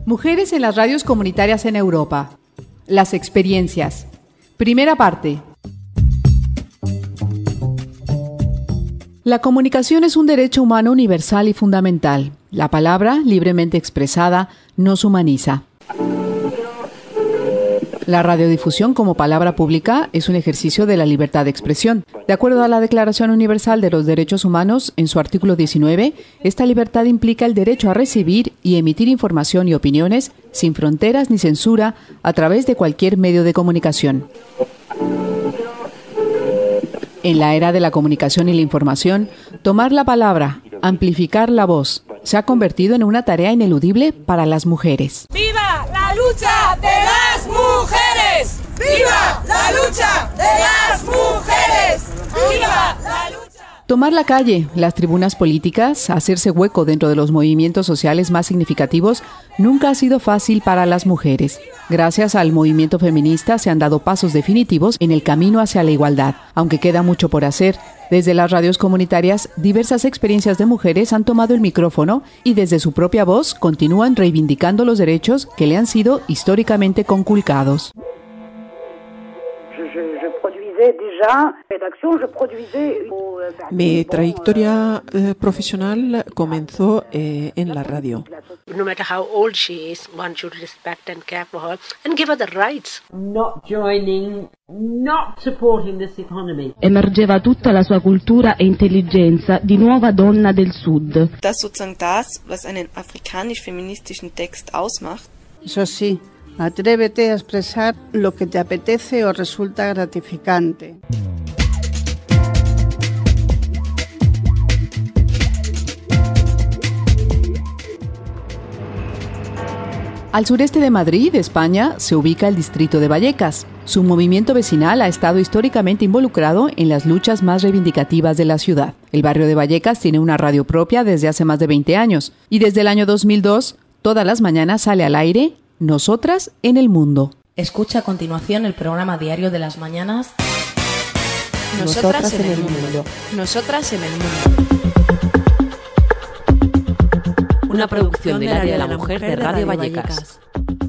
Mujeres en las radios comunitarias en Europa. Las experiencias. Primera parte. La comunicación es un derecho humano universal y fundamental. La palabra, libremente expresada, nos humaniza. La radiodifusión como palabra pública es un ejercicio de la libertad de expresión. De acuerdo a la Declaración Universal de los Derechos Humanos, en su artículo 19, esta libertad implica el derecho a recibir y emitir información y opiniones sin fronteras ni censura a través de cualquier medio de comunicación. En la era de la comunicación y la información, tomar la palabra, amplificar la voz, se ha convertido en una tarea ineludible para las mujeres. ¡Viva la lucha de las mujeres! ¡Viva la lucha de las mujeres! ¡Viva la lucha! Tomar la calle, las tribunas políticas, hacerse hueco dentro de los movimientos sociales más significativos nunca ha sido fácil para las mujeres. Gracias al movimiento feminista se han dado pasos definitivos en el camino hacia la igualdad, aunque queda mucho por hacer. Desde las radios comunitarias, diversas experiencias de mujeres han tomado el micrófono y desde su propia voz continúan reivindicando los derechos que le han sido históricamente conculcados. Mi trayectoria profesional comenzó en la radio. No matter how old she is, one should respect and care for her and give her the rights. Not joining, not supporting this economy. Emergeva tutta la sua cultura e intelligenza di nuova donna del Sud. Das sozusagen das, was einen afrikanisch-feministischen Text ausmacht. Eso sí, atrévete a expresar lo que te apetece o resulta gratificante. Al sureste de Madrid, España, se ubica el distrito de Vallecas. Su movimiento vecinal ha estado históricamente involucrado en las luchas más reivindicativas de la ciudad. El barrio de Vallecas tiene una radio propia desde hace más de 20 años y desde el año 2002, todas las mañanas sale al aire Nosotras en el Mundo. Escucha a continuación el programa diario de las mañanas Nosotras en el Mundo. Nosotras en el Mundo. Una producción del área de la mujer de Radio Vallecas.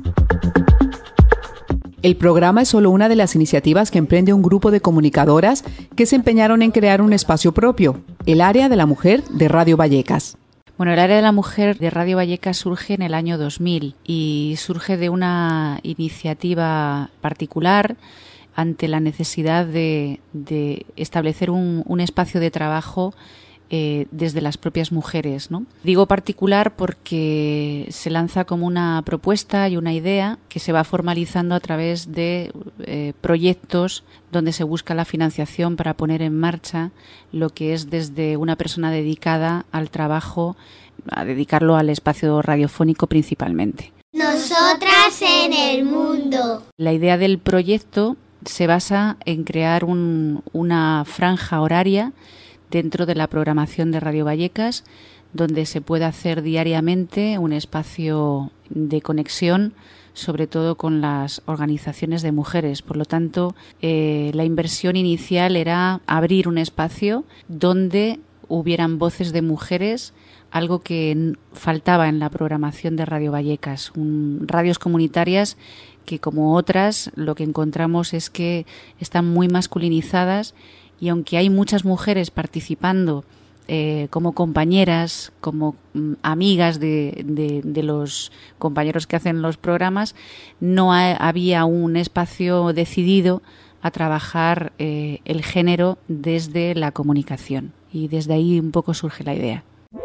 El programa es solo una de las iniciativas que emprende un grupo de comunicadoras que se empeñaron en crear un espacio propio, el área de la mujer de Radio Vallecas. Bueno, el área de la mujer de Radio Vallecas surge en el año 2000 y surge de una iniciativa particular ante la necesidad de establecer un espacio de trabajo desde las propias mujeres, ¿no? Digo particular porque se lanza como una propuesta y una idea que se va formalizando a través de proyectos donde se busca la financiación para poner en marcha lo que es desde una persona dedicada al trabajo, a dedicarlo al espacio radiofónico principalmente. Nosotras en el Mundo. La idea del proyecto se basa en crear una franja horaria dentro de la programación de Radio Vallecas, donde se puede hacer diariamente un espacio de conexión, sobre todo con las organizaciones de mujeres. Por lo tanto, la inversión inicial era abrir un espacio donde hubieran voces de mujeres, algo que faltaba en la programación de Radio Vallecas. Radios comunitarias que, como otras, lo que encontramos es que están muy masculinizadas. Y aunque hay muchas mujeres participando como compañeras, como amigas de los compañeros que hacen los programas, no había un espacio decidido a trabajar el género desde la comunicación. Y desde ahí un poco surge la idea.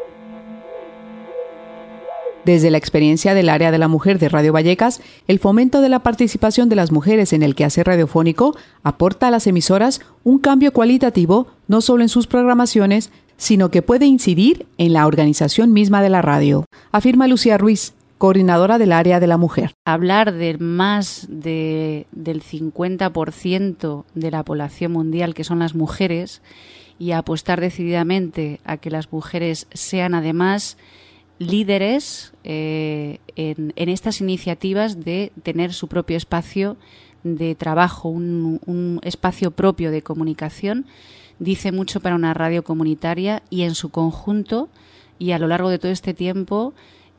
Desde la experiencia del área de la mujer de Radio Vallecas, el fomento de la participación de las mujeres en el quehacer radiofónico aporta a las emisoras un cambio cualitativo no solo en sus programaciones, sino que puede incidir en la organización misma de la radio, afirma Lucía Ruiz, coordinadora del área de la mujer. Hablar de más del 50% de la población mundial, que son las mujeres, y apostar decididamente a que las mujeres sean además líderes en estas iniciativas de tener su propio espacio de trabajo, un espacio propio de comunicación, dice mucho para una radio comunitaria y en su conjunto y a lo largo de todo este tiempo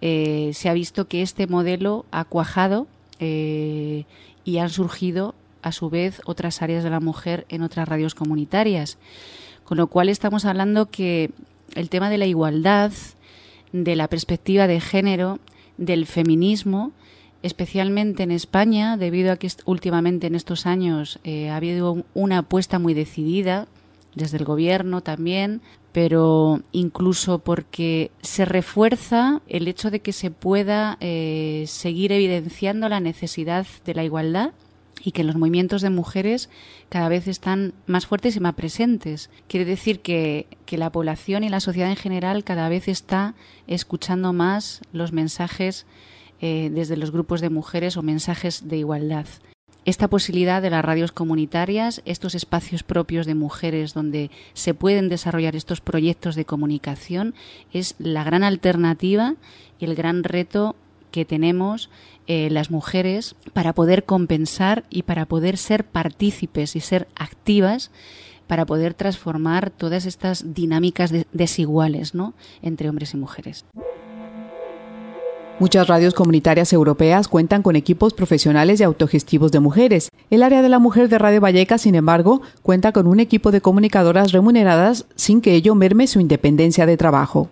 se ha visto que este modelo ha cuajado y han surgido a su vez otras áreas de la mujer en otras radios comunitarias. Con lo cual estamos hablando que el tema de la igualdad, de la perspectiva de género, del feminismo, especialmente en España, debido a que últimamente en estos años ha habido una apuesta muy decidida desde el gobierno también, pero incluso porque se refuerza el hecho de que se pueda seguir evidenciando la necesidad de la igualdad y que los movimientos de mujeres cada vez están más fuertes y más presentes. Quiere decir que la población y la sociedad en general cada vez está escuchando más los mensajes desde los grupos de mujeres o mensajes de igualdad. Esta posibilidad de las radios comunitarias, estos espacios propios de mujeres donde se pueden desarrollar estos proyectos de comunicación, es la gran alternativa y el gran reto que tenemos las mujeres para poder compensar y para poder ser partícipes y ser activas para poder transformar todas estas dinámicas desiguales, ¿no?, entre hombres y mujeres. Muchas radios comunitarias europeas cuentan con equipos profesionales y autogestivos de mujeres. El área de la mujer de Radio Vallecas, sin embargo, cuenta con un equipo de comunicadoras remuneradas sin que ello merme su independencia de trabajo.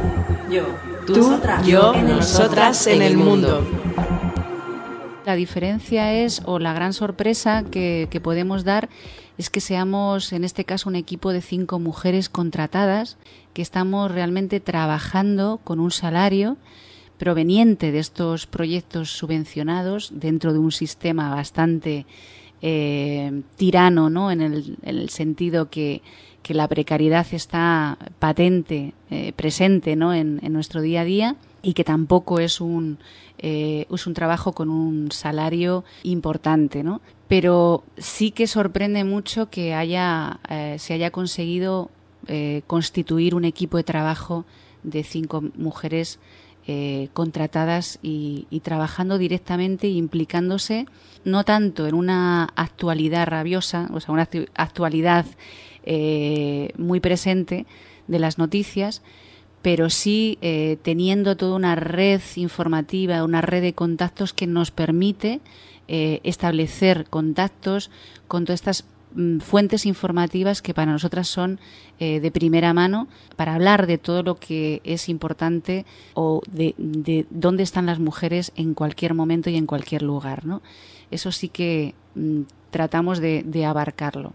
Tú, yo, nosotras en el mundo. La diferencia es, o la gran sorpresa que podemos dar, es que seamos, en este caso, un equipo de 5 mujeres contratadas, que estamos realmente trabajando con un salario proveniente de estos proyectos subvencionados dentro de un sistema bastante tirano, ¿no?, en el sentido que la precariedad está patente, presente, ¿no?, en nuestro día a día, y que tampoco es un trabajo con un salario importante, ¿no? Pero sí que sorprende mucho que se haya conseguido constituir un equipo de trabajo de 5 mujeres contratadas y trabajando directamente e implicándose no tanto en una actualidad rabiosa, o sea, una actualidad muy presente de las noticias, pero sí teniendo toda una red informativa, una red de contactos que nos permite establecer contactos con todas estas fuentes informativas que para nosotras son de primera mano para hablar de todo lo que es importante o de dónde están las mujeres en cualquier momento y en cualquier lugar, ¿no? Eso sí que tratamos de abarcarlo.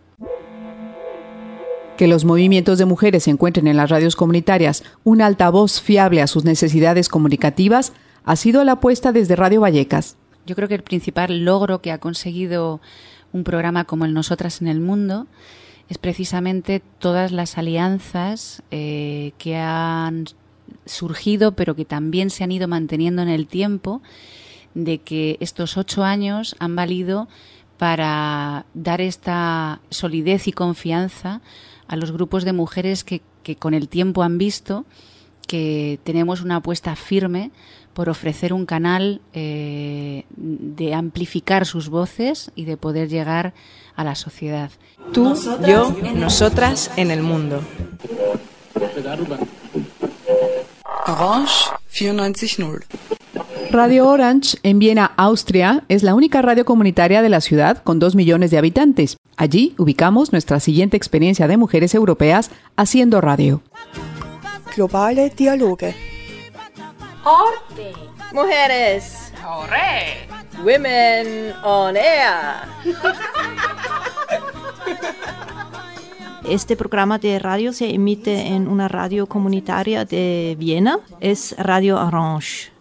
Que los movimientos de mujeres encuentren en las radios comunitarias un altavoz fiable a sus necesidades comunicativas ha sido la apuesta desde Radio Vallecas. Yo creo que el principal logro que ha conseguido un programa como el Nosotras en el Mundo es precisamente todas las alianzas que han surgido, pero que también se han ido manteniendo en el tiempo, de que estos 8 años han valido para dar esta solidez y confianza a los grupos de mujeres que con el tiempo han visto que tenemos una apuesta firme por ofrecer un canal de amplificar sus voces y de poder llegar a la sociedad. Tú, yo, nosotras en el mundo. Orange 94.0. Radio Orange, en Viena, Austria, es la única radio comunitaria de la ciudad con 2 millones de habitantes. Allí ubicamos nuestra siguiente experiencia de mujeres europeas haciendo radio. Globale Dialoge. Orte. Mujeres. Corre. Women on Air. Este programa de radio se emite en una radio comunitaria de Viena, es Radio Orange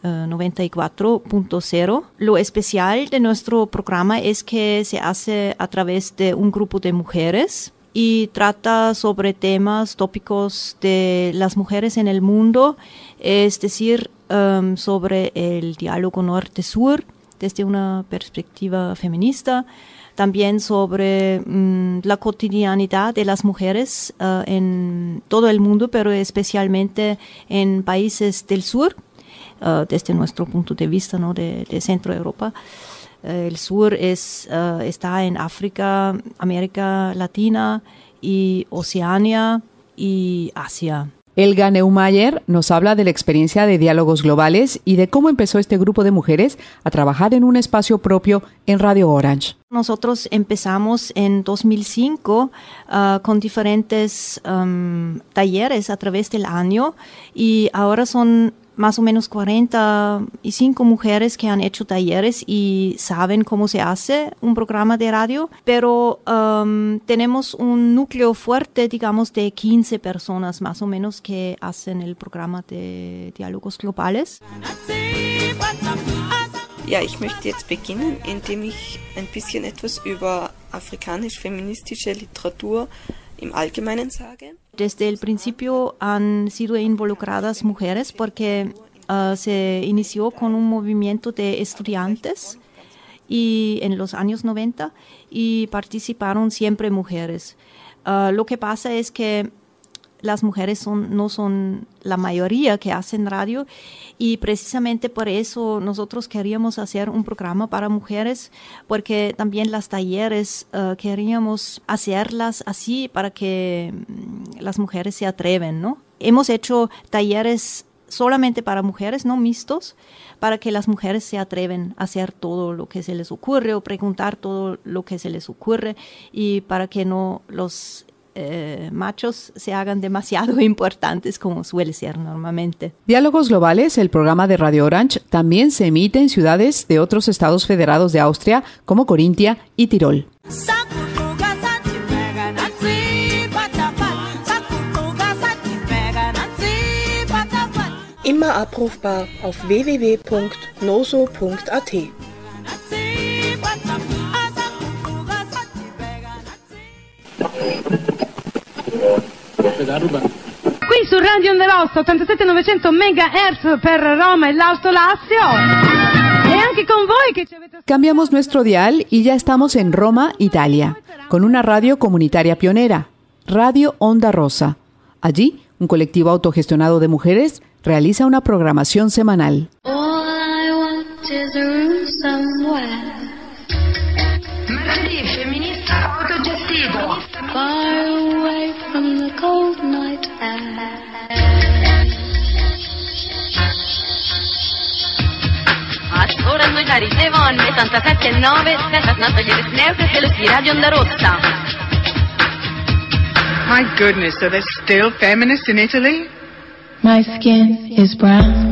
94.0. Lo especial de nuestro programa es que se hace a través de un grupo de mujeres y trata sobre temas tópicos de las mujeres en el mundo, es decir, sobre el diálogo norte-sur desde una perspectiva feminista, también sobre la cotidianidad de las mujeres en todo el mundo, pero especialmente en países del sur, desde nuestro punto de vista, ¿no?, de Centro Europa. El sur está en África, América Latina y Oceanía y Asia. Elga Neumayer nos habla de la experiencia de Diálogos Globales y de cómo empezó este grupo de mujeres a trabajar en un espacio propio en Radio Orange. Nosotros empezamos en 2005 con diferentes talleres a través del año y ahora son más o menos 45 mujeres que han hecho talleres y saben cómo se hace un programa de radio, pero tenemos un núcleo fuerte, digamos, de 15 personas más o menos que hacen el programa de Diálogos Globales. Ja, ich möchte jetzt beginnen, indem ich ein bisschen etwas über afrikanisch-feministische Literatur im Allgemeinen sage. Desde el principio han sido involucradas mujeres porque se inició con un movimiento de estudiantes y en los años 90 y participaron siempre mujeres. Lo que pasa es que las mujeres no son la mayoría que hacen radio y precisamente por eso nosotros queríamos hacer un programa para mujeres porque también las talleres queríamos hacerlas así para que las mujeres se atreven, ¿no? Hemos hecho talleres solamente para mujeres, no mixtos, para que las mujeres se atreven a hacer todo lo que se les ocurre o preguntar todo lo que se les ocurre y para que no los machos se hagan demasiado importantes como suele ser normalmente. Diálogos Globales, el programa de Radio Orange, también se emite en ciudades de otros estados federados de Austria como Corintia y Tirol. Immer abrufbar auf www.noso.at. Qui su Radio Onda Rossa 87.900 MHz per Roma y l'Austo Lazio. E anche con voi che ci avete... Cambiamos nuestro dial y ya estamos en Roma, Italia, con una radio comunitaria pionera, Radio Onda Rossa. Allí, un colectivo autogestionado de mujeres realiza una programación semanal. All I want is a room somewhere. Martedì femminista autogestito. Far away from the cold night air. Ora noi da Rivonne 87.9 Stefano Snattogliere Sneuke e le Radio Onda Rossa. My goodness, are there still feminists in Italy? My skin is brown.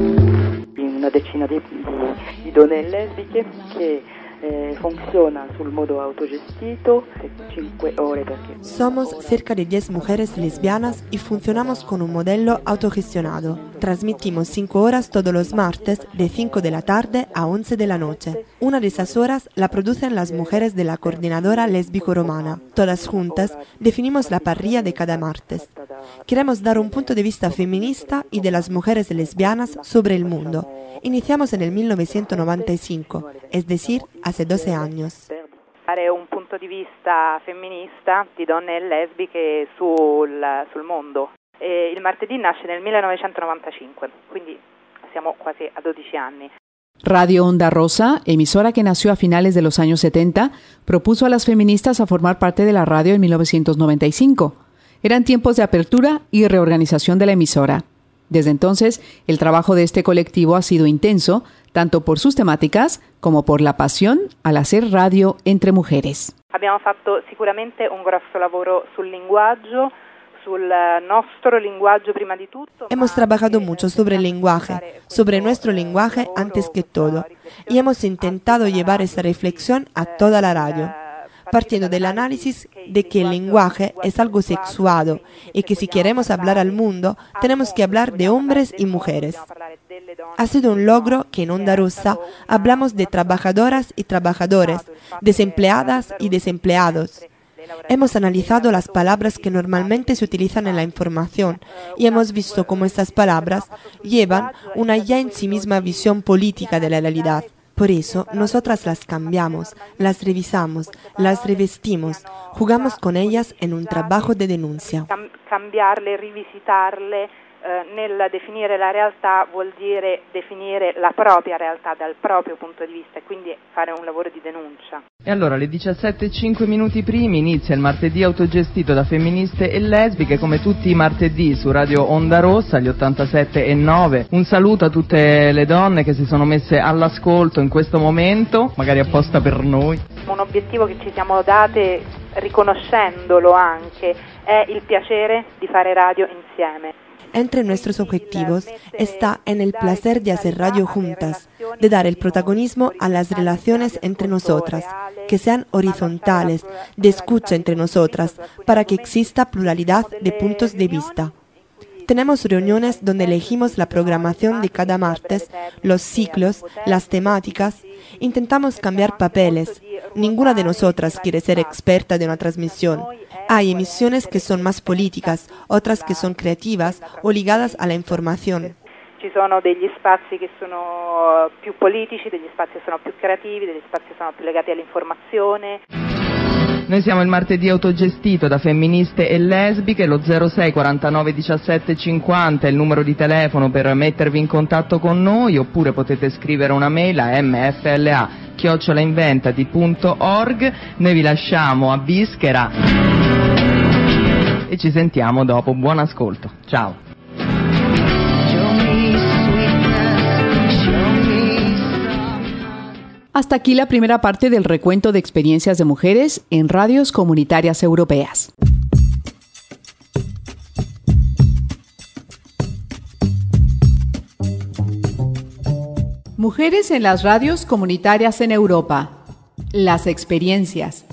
Una decina di donne lesbiche che funziona sul modo autogestito 5 ore perché Somos cerca de 10 mujeres lesbianas y funcionamos con un modelo autogestionado. Transmitimos 5 horas todos los martes de 5 de la tarde a 11 de la noche. Una de esas horas la producen las mujeres de la coordinadora lésbico-romana. Todas juntas definimos la parrilla de cada martes. Queremos dar un punto de vista feminista y de las mujeres lesbianas sobre el mundo. Iniciamos en el 1995, es decir, hace 12 años. Dare un punto di vista femminista di donne lesbiche sul mondo. Il martedì nasce nel 1995, quindi siamo quasi a 12 anni. Radio Onda Rossa, emisora que nació a finales de los años 70, propuso a las feministas a formar parte de la radio en 1995. Eran tiempos de apertura y reorganización de la emisora. Desde entonces, el trabajo de este colectivo ha sido intenso, tanto por sus temáticas como por la pasión al hacer radio entre mujeres. Abbiamo fatto sicuramente un grosso lavoro sul linguaggio, sul nostro linguaggio prima di tutto. Hemos trabajado mucho sobre el lenguaje, sobre nuestro lenguaje antes que todo, y hemos intentado llevar esa reflexión a toda la radio, partiendo del análisis de que el lenguaje es algo sexuado y que si queremos hablar al mundo, tenemos que hablar de hombres y mujeres. Ha sido un logro que en Onda Rossa hablamos de trabajadoras y trabajadores, desempleadas y desempleados. Hemos analizado las palabras que normalmente se utilizan en la información y hemos visto cómo estas palabras llevan una ya en sí misma visión política de la realidad. Por eso, nosotras las cambiamos, las revisamos, las revestimos, jugamos con ellas en un trabajo de denuncia. Cambiarle, rivisitarle, nel definire la realtà vuol dire definire la propria realtà dal proprio punto di vista e quindi fare un lavoro di denuncia. E allora alle 17:05 primi inizia il martedì autogestito da femministe e lesbiche, come tutti i martedì su Radio Onda Rossa agli 87,9. Un saluto a tutte le donne che si sono messe all'ascolto in questo momento, magari apposta per noi. Un obiettivo che ci siamo date, riconoscendolo anche, è il piacere di fare radio insieme. Entre nuestros objetivos está en el placer de hacer radio juntas, de dar el protagonismo a las relaciones entre nosotras, que sean horizontales, de escucha entre nosotras, para que exista pluralidad de puntos de vista. Tenemos reuniones donde elegimos la programación de cada martes, los ciclos, las temáticas. Intentamos cambiar papeles. Ninguna de nosotras quiere ser experta de una transmisión. Hay emisiones que son más políticas, otras que son creativas o ligadas a la información. Ci sono degli spazi che sono più politici, degli spazi che sono più creativi, degli spazi che sono più legati all'informazione. Noi siamo il martedì autogestito da femministe e lesbiche, lo 06 49 17 50 è il numero di telefono per mettervi in contatto con noi, oppure potete scrivere una mail a mfla@inventati.org. Noi vi lasciamo a Bischera e ci sentiamo dopo. Buon ascolto, ciao. Hasta aquí la primera parte del recuento de experiencias de mujeres en radios comunitarias europeas. Mujeres en las radios comunitarias en Europa. Las experiencias.